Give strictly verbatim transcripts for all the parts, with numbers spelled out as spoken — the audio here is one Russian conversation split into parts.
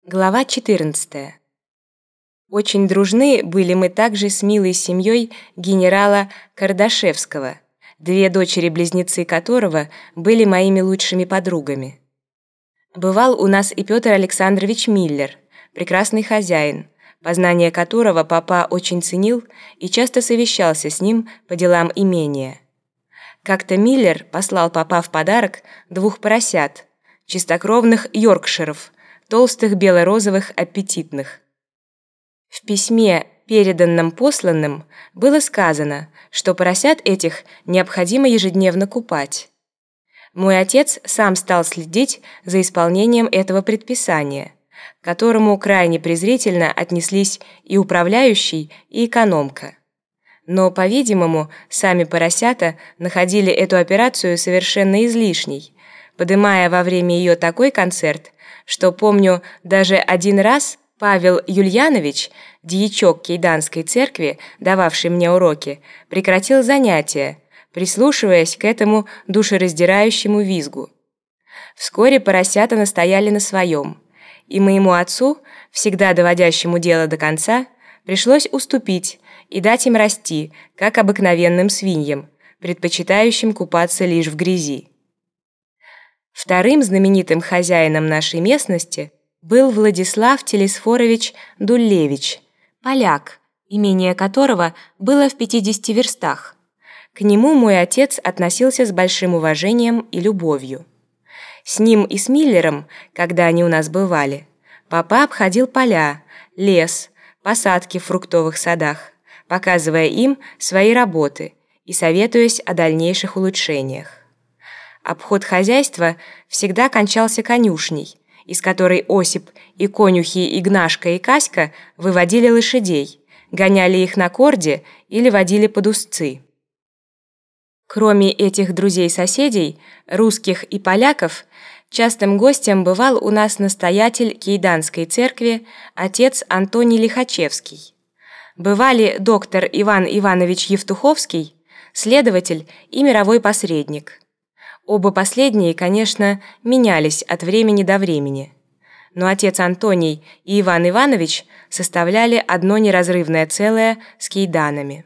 Глава четырнадцатая. Очень дружны были мы также с милой семьей генерала Кардашевского, две дочери-близнецы которого были моими лучшими подругами. Бывал у нас и Петр Александрович Миллер, прекрасный хозяин, познание которого папа очень ценил и часто совещался с ним по делам имения. Как-то Миллер послал папа в подарок двух поросят, чистокровных йоркширов, толстых, бело-розовых, аппетитных. В письме, переданном посланным, было сказано, что поросят этих необходимо ежедневно купать. Мой отец сам стал следить за исполнением этого предписания, к которому крайне презрительно отнеслись и управляющий, и экономка. Но, по-видимому, сами поросята находили эту операцию совершенно излишней, подымая во время ее такой концерт, что, помню, даже один раз Павел Юльянович, дьячок Кейданской церкви, дававший мне уроки, прекратил занятия, прислушиваясь к этому душераздирающему визгу. Вскоре поросята настояли на своем, и моему отцу, всегда доводящему дело до конца, пришлось уступить и дать им расти, как обыкновенным свиньям, предпочитающим купаться лишь в грязи. Вторым знаменитым хозяином нашей местности был Владислав Телесфорович Дулевич, поляк, имение которого было в пятидесяти верстах. К нему мой отец относился с большим уважением и любовью. С ним и с Миллером, когда они у нас бывали, папа обходил поля, лес, посадки в фруктовых садах, показывая им свои работы и советуясь о дальнейших улучшениях. Обход хозяйства всегда кончался конюшней, из которой Осип и конюхи Игнашка и Каська выводили лошадей, гоняли их на корде или водили под узцы. Кроме этих друзей-соседей, русских и поляков, частым гостем бывал у нас настоятель Кейданской церкви, отец Антоний Лихачевский. Бывали доктор Иван Иванович Евтуховский, следователь и мировой посредник. Оба последние, конечно, менялись от времени до времени, но отец Антоний и Иван Иванович составляли одно неразрывное целое с кейданами.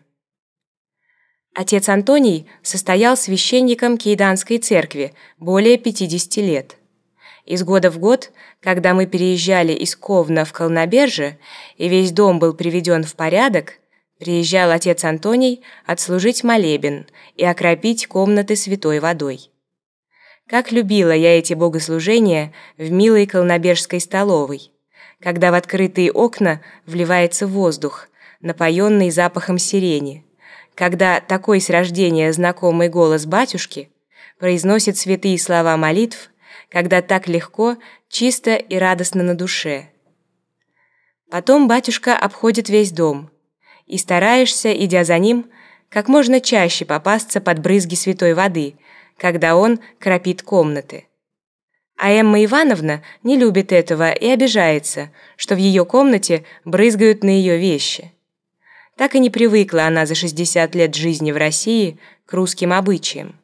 Отец Антоний состоял священником Кейданской церкви более пятидесяти лет. Из года в год, когда мы переезжали из Ковна в Колноберже, и весь дом был приведен в порядок, приезжал отец Антоний отслужить молебен и окропить комнаты святой водой. Как любила я эти богослужения в милой колнобержской столовой, когда в открытые окна вливается воздух, напоенный запахом сирени, когда такой с рождения знакомый голос батюшки произносит святые слова молитв, когда так легко, чисто и радостно на душе. Потом батюшка обходит весь дом, и стараешься, идя за ним, как можно чаще попасться под брызги святой воды, когда он кропит комнаты. А Эмма Ивановна не любит этого и обижается, что в ее комнате брызгают на ее вещи. Так и не привыкла она за шестьдесят лет жизни в России к русским обычаям.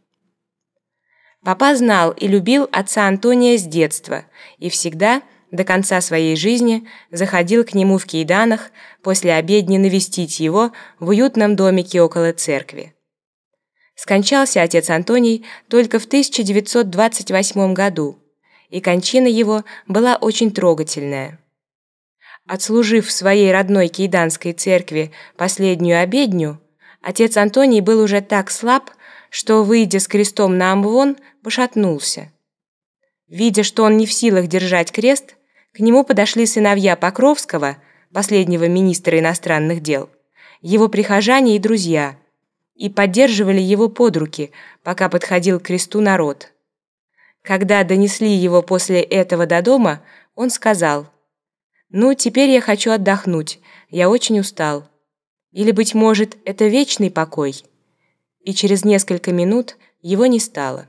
Папа знал и любил отца Антония с детства и всегда, до конца своей жизни, заходил к нему в Кейданах после обедни навестить его в уютном домике около церкви. Скончался отец Антоний только в тысяча девятьсот двадцать восьмом году, и кончина его была очень трогательная. Отслужив в своей родной Кейданской церкви последнюю обедню, отец Антоний был уже так слаб, что, выйдя с крестом на амвон, пошатнулся. Видя, что он не в силах держать крест, к нему подошли сыновья Покровского, последнего министра иностранных дел, его прихожане и друзья, и поддерживали его под руки, пока подходил к кресту народ. Когда донесли его после этого до дома, он сказал: «Ну, теперь я хочу отдохнуть, я очень устал. Или, быть может, это вечный покой?» И через несколько минут его не стало.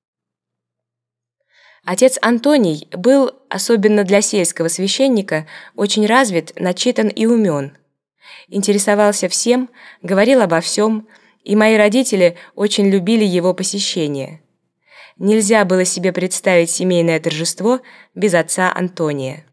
Отец Антоний был, особенно для сельского священника, очень развит, начитан и умен. Интересовался всем, говорил обо всем, и мои родители очень любили его посещения. Нельзя было себе представить семейное торжество без отца Антония.